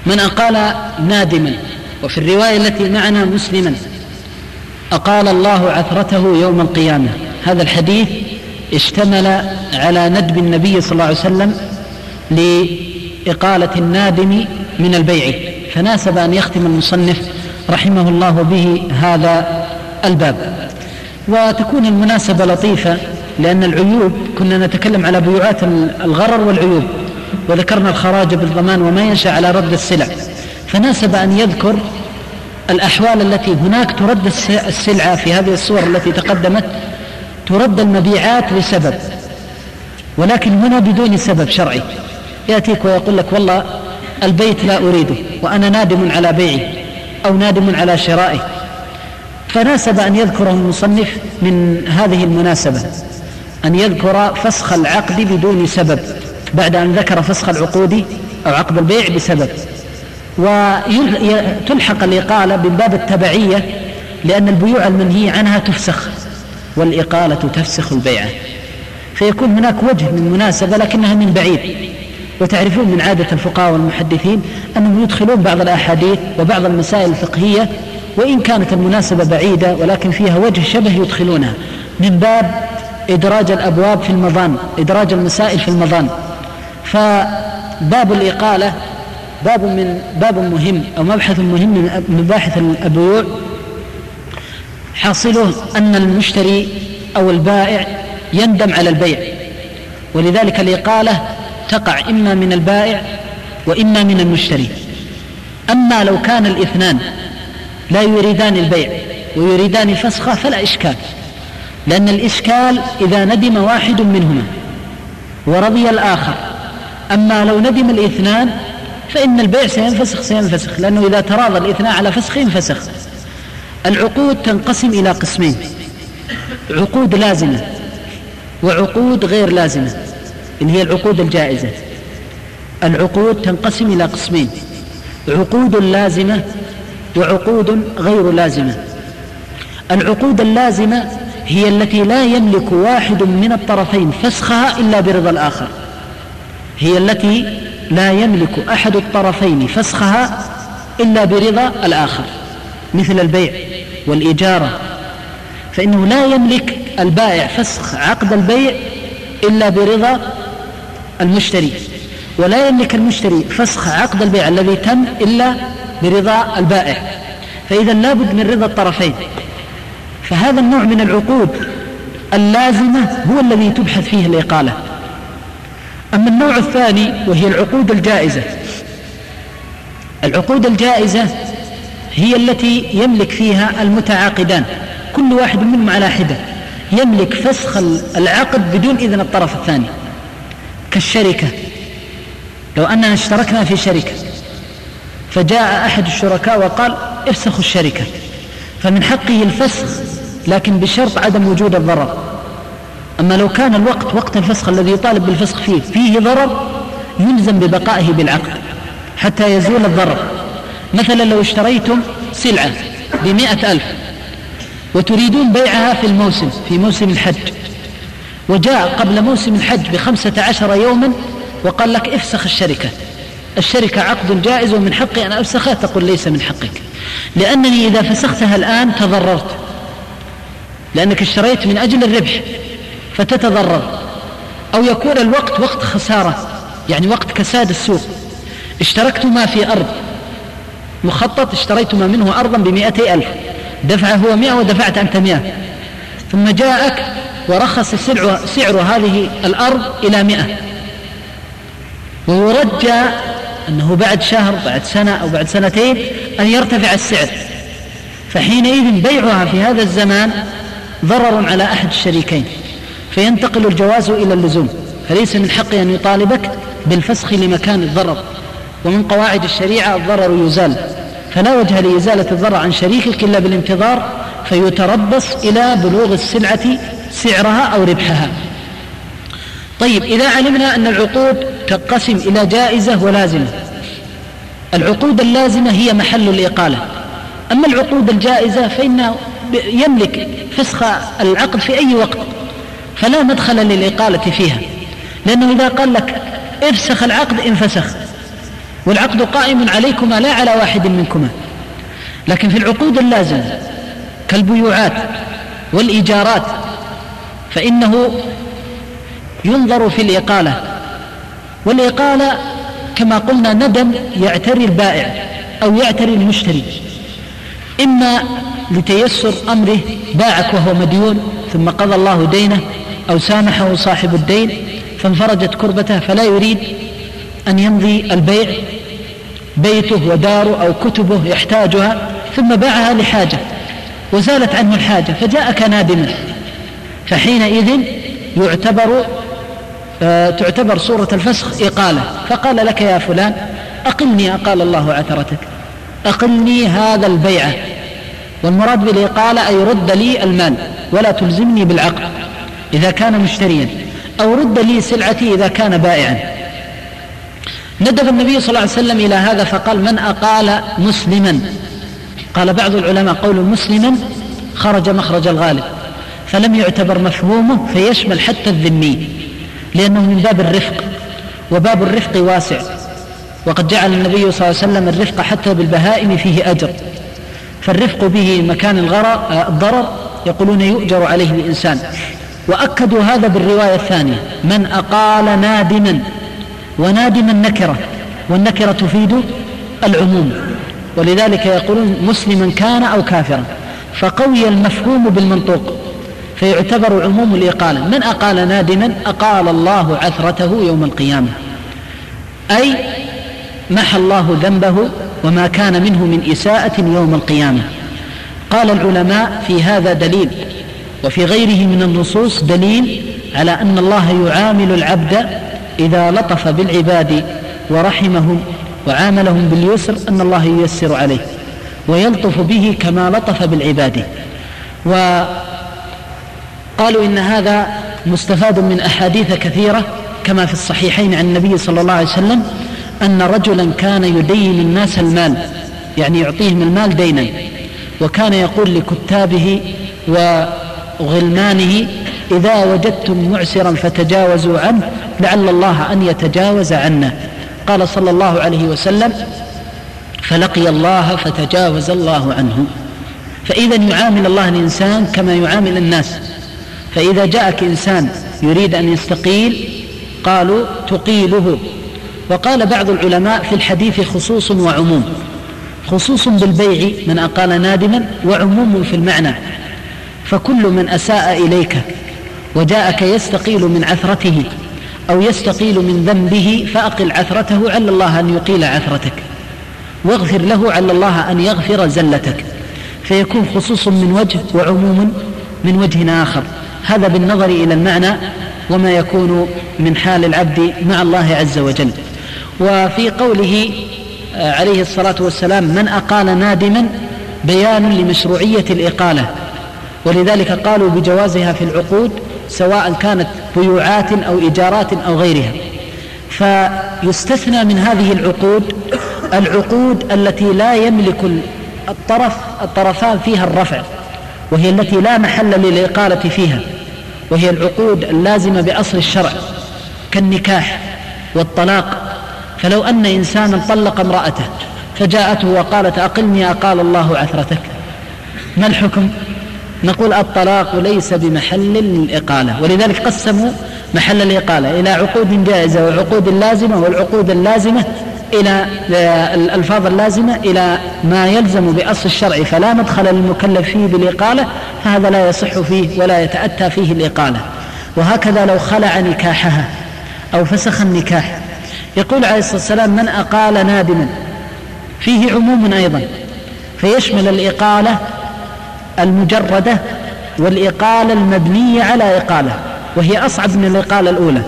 من أقال نادما، وفي الرواية التي معنا مسلما أقال الله عثرته يوم القيامة. هذا الحديث اشتمل على ندب النبي صلى الله عليه وسلم لإقالة النادم من البيع، فناسب أن يختم المصنف رحمه الله به هذا الباب. وتكون المناسبة لطيفة، لأن العيوب كنا نتكلم على بيوعات الغرر والعيوب، وذكرنا الخراج بالضمان وما ينشأ على رد السلع، فناسب أن يذكر الأحوال التي هناك ترد السلعة. في هذه الصور التي تقدمت ترد المبيعات لسبب، ولكن هنا بدون سبب شرعي. يأتيك ويقول لك والله البيت لا أريده وأنا نادم على بيعي أو نادم على شرائه، فناسب أن يذكره المصنف من هذه المناسبة، أن يذكر فسخ العقد بدون سبب بعد أن ذكر فسخ العقود أو عقد البيع بسبب. وتلحق الإقالة من باب التبعية، لأن البيوع المنهي عنها تفسخ والإقالة تفسخ البيعة، فيكون هناك وجه من مناسبة لكنها من بعيد. وتعرفون من عادة الفقهاء والمحدثين أنهم يدخلون بعض الأحاديث وبعض المسائل الفقهية وإن كانت المناسبة بعيدة ولكن فيها وجه شبه يدخلونها من باب إدراج الأبواب في المظان، إدراج المسائل في المظان. فباب الإقالة باب مهم أو مبحث مهم من مباحث البيوع، حاصله أن المشتري أو البائع يندم على البيع، ولذلك الإقالة تقع إما من البائع وإما من المشتري. أما لو كان الاثنان لا يريدان البيع ويريدان فسخه فلا إشكال، لأن الإشكال إذا ندم واحد منهما ورضي الآخر. أما لو ندم الاثنان فإن البيع سينفسخ، لأنه إذا تراضى الاثنان على فسخ ينفسخ. العقود تنقسم إلى قسمين: عقود لازمة وعقود غير لازمة، اللي هي العقود الجائزة. العقود تنقسم إلى قسمين: عقود لازمة وعقود غير لازمة. العقود اللازمة هي التي لا يملك واحد من الطرفين فسخها إلا برضا الآخر، هي التي لا يملك أحد الطرفين فسخها إلا برضا الآخر، مثل البيع والإجارة، فإنه لا يملك البائع فسخ عقد البيع إلا برضا المشتري، ولا يملك المشتري فسخ عقد البيع الذي تم إلا برضا البائع، فإذا لابد من رضا الطرفين. فهذا النوع من العقود اللازمة هو الذي تبحث فيه الإقالة. أما النوع الثاني وهي العقود الجائزة، العقود الجائزة هي التي يملك فيها المتعاقدان كل واحد منهم على حدة، يملك فسخ العقد بدون إذن الطرف الثاني، كالشركة. لو أننا اشتركنا في شركة فجاء أحد الشركاء وقال افسخوا الشركة، فمن حقه الفسخ لكن بشرط عدم وجود الضرر. أما لو كان الوقت وقت الفسخ الذي يطالب بالفسخ فيه ضرر يلزم ببقائه بالعقد حتى يزول الضرر. مثلا لو اشتريتم سلعة ب100,000 وتريدون بيعها في موسم الحج، وجاء قبل موسم الحج ب15 يوما وقال لك افسخ الشركة عقد جائز ومن حقي أن أفسخها، تقول ليس من حقك، لأنني إذا فسختها الآن تضررت، لأنك اشتريت من أجل الربح فتتضرر. أو يكون الوقت وقت خسارة، يعني وقت كساد السوق، اشتركتما في أرض مخطط، اشتريتما منه أرضا ب100,000، دفعه هو 100 ودفعت أنت 100، ثم جاءك ورخص سعر هذه الأرض إلى 100، ويرجى أنه بعد شهر بعد سنة أو بعد سنتين أن يرتفع السعر، فحينئذ بيعها في هذا الزمان ضرر على أحد الشريكين، فينتقل الجواز إلى اللزوم، فليس من حقه أن يطالبك بالفسخ لمكان الضرر. ومن قواعد الشريعة الضرر يزال، فلا وجه لإزالة الضرر عن شريكك إلا بالانتظار، فيتربص إلى بلوغ السلعة سعرها أو ربحها. طيب، إذا علمنا أن العقود تنقسم إلى جائزة ولازمة، العقود اللازمة هي محل الإقالة. أما العقود الجائزة فإنه يملك فسخ العقد في أي وقت، فلا مدخل للإقالة فيها، لأنه إذا قال لك افسخ العقد انفسخ، والعقد قائم عليكما لا على واحد منكما. لكن في العقود اللازمة كالبيوعات والإيجارات فإنه ينظر في الإقالة، والإقالة كما قلنا ندم يعتري البائع أو يعتري المشتري، إما لتيسر أمره، باعك وهو مديون ثم قضى الله دينه، أو سامحه صاحب الدين فانفرجت كربته فلا يريد أن يمضي البيع، بيته وداره أو كتبه يحتاجها ثم باعها لحاجة وزالت عنه الحاجة فجاءك نادما، فحينئذ تعتبر صورة الفسخ إقالة، فقال لك يا فلان أقلني، أقال الله عثرتك، أقلني هذا البيعة، والمراد بالإقالة أي رد لي المال ولا تلزمني بالعقد إذا كان مشتريا، أو رد لي سلعتي إذا كان بائعا. ندب النبي صلى الله عليه وسلم إلى هذا فقال من أقال مسلما، قال بعض العلماء قول مسلما خرج مخرج الغالب فلم يعتبر مفهومه فيشمل حتى الذمي، لأنه من باب الرفق، وباب الرفق واسع، وقد جعل النبي صلى الله عليه وسلم الرفق حتى بالبهائم فيه أجر، فالرفق به مكان الضرر يقولون يؤجر عليه الإنسان. وأكدوا هذا بالرواية الثانية من أقال نادما، ونادما نكرة، والنكرة تفيد العموم، ولذلك يقولون مسلما كان أو كافرا، فقوي المفهوم بالمنطوق فيعتبر عموم الإقالة. من أقال نادما أقال الله عثرته يوم القيامة، أي محى الله ذنبه وما كان منه من إساءة يوم القيامة. قال العلماء في هذا دليل، وفي غيره من النصوص دليل على أن الله يعامل العبد إذا لطف بالعباد ورحمهم وعاملهم باليسر أن الله ييسر عليه ويلطف به كما لطف بالعباد. وقالوا إن هذا مستفاد من أحاديث كثيرة كما في الصحيحين عن النبي صلى الله عليه وسلم أن رجلا كان يدين الناس المال، يعني يعطيهم المال دينا، وكان يقول لكتابه وغلمانه إذا وجدتم معسرا فتجاوزوا عنه لعل الله أن يتجاوز عنا. قال صلى الله عليه وسلم فلقي الله فتجاوز الله عنه. فإذا يعامل الله الإنسان كما يعامل الناس، فإذا جاءك إنسان يريد أن يستقيل قالوا تقيله. وقال بعض العلماء في الحديث خصوص وعموم، خصوص بالبيع من أقال نادما، وعموم في المعنى، فكل من أساء إليك وجاءك يستقيل من عثرته أو يستقيل من ذنبه فأقل عثرته عل الله أن يقيل عثرتك، واغفر له عل الله أن يغفر زلتك، فيكون خصوص من وجه وعموم من وجه آخر. هذا بالنظر إلى المعنى وما يكون من حال العبد مع الله عز وجل. وفي قوله عليه الصلاة والسلام من أقال نادما بيان لمشروعية الإقالة، ولذلك قالوا بجوازها في العقود سواء كانت بيوعات أو إيجارات أو غيرها. فيستثنى من هذه العقود التي لا يملك الطرفان فيها الرفع، وهي التي لا محل للإقالة فيها، وهي العقود اللازمة بأصل الشرع كالنكاح والطلاق. فلو أن إنسانا طلق امرأته فجاءته وقالت أقلني أقال الله عثرتك، ما الحكم؟ نقول الطلاق ليس بمحل للإقالة، ولذلك قسموا محل الإقالة إلى عقود جائزة وعقود لازمة، والعقود اللازمة إلى الألفاظ اللازمة إلى ما يلزم بأصل الشرع فلا مدخل للمكلف فيه بالإقالة، فهذا لا يصح فيه ولا يتأتى فيه الإقالة. وهكذا لو خلع نكاحها أو فسخ النكاح، يقول عليه الصلاة والسلام من أقال نادما، فيه عموم أيضا فيشمل الإقالة المجردة والإقالة المبنية على إقالة، وهي أصعب من الإقالة الأولى.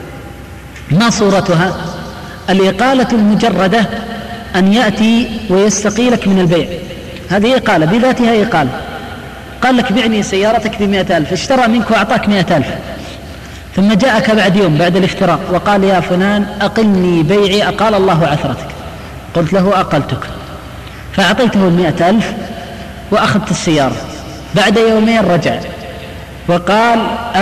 ما صورتها؟ الإقالة المجردة أن يأتي ويستقيلك من البيع، هذه إقالة بذاتها إقالة. قال لك بعني سيارتك ب100,000، اشترى منك وأعطاك 100,000، ثم جاءك بعد يوم بعد الافتراق وقال يا فلان أقلني بيعي أقال الله عثرتك، قلت له أقلتك، فأعطيته 100,000 وأخذت السيارة. بعد يومين رجع وقال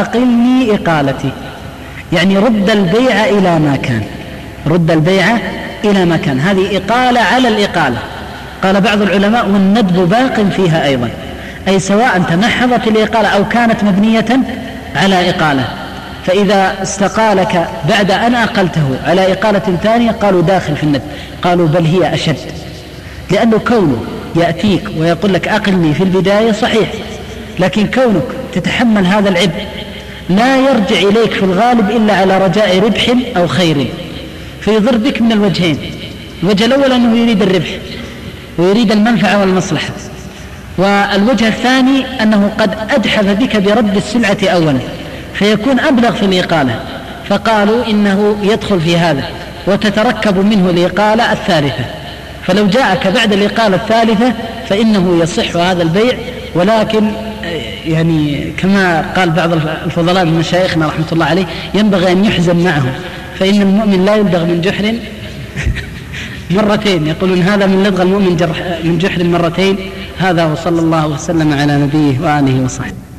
أقلني إقالتي، يعني رد البيع إلى ما كان، رد البيع إلى مكان، هذه إقالة على الإقالة. قال بعض العلماء والندب باق فيها أيضا، أي سواء تمحضت الإقالة أو كانت مبنية على إقالة. فإذا استقالك بعد أن أقلته على إقالة ثانية قالوا داخل في الندب، قالوا بل هي أشد، لأنه كونه يأتيك ويقول لك أقلني في البداية صحيح، لكن كونك تتحمل هذا العبء لا يرجع إليك في الغالب إلا على رجاء ربح أو خير، فيضر بك من الوجهين. الوجه الأول أنه يريد الربح ويريد المنفعة والمصلحة، والوجه الثاني أنه قد أجحف بك برد السلعة أولا فيكون أبلغ في الإقالة، فقالوا إنه يدخل في هذا وتتركب منه الإقالة الثالثة. فلو جاءك بعد الإقالة الثالثة فإنه يصح هذا البيع، ولكن يعني كما قال بعض الفضلاء من مشايخنا رحمة الله عليه ينبغي أن يحزم معه، فإن المؤمن لا يلدغ من جحر مرتين، يقولون هذا من لدغ المؤمن من جحر مرتين. هذا وصلى الله وسلم على نبيه وآله وصحبه.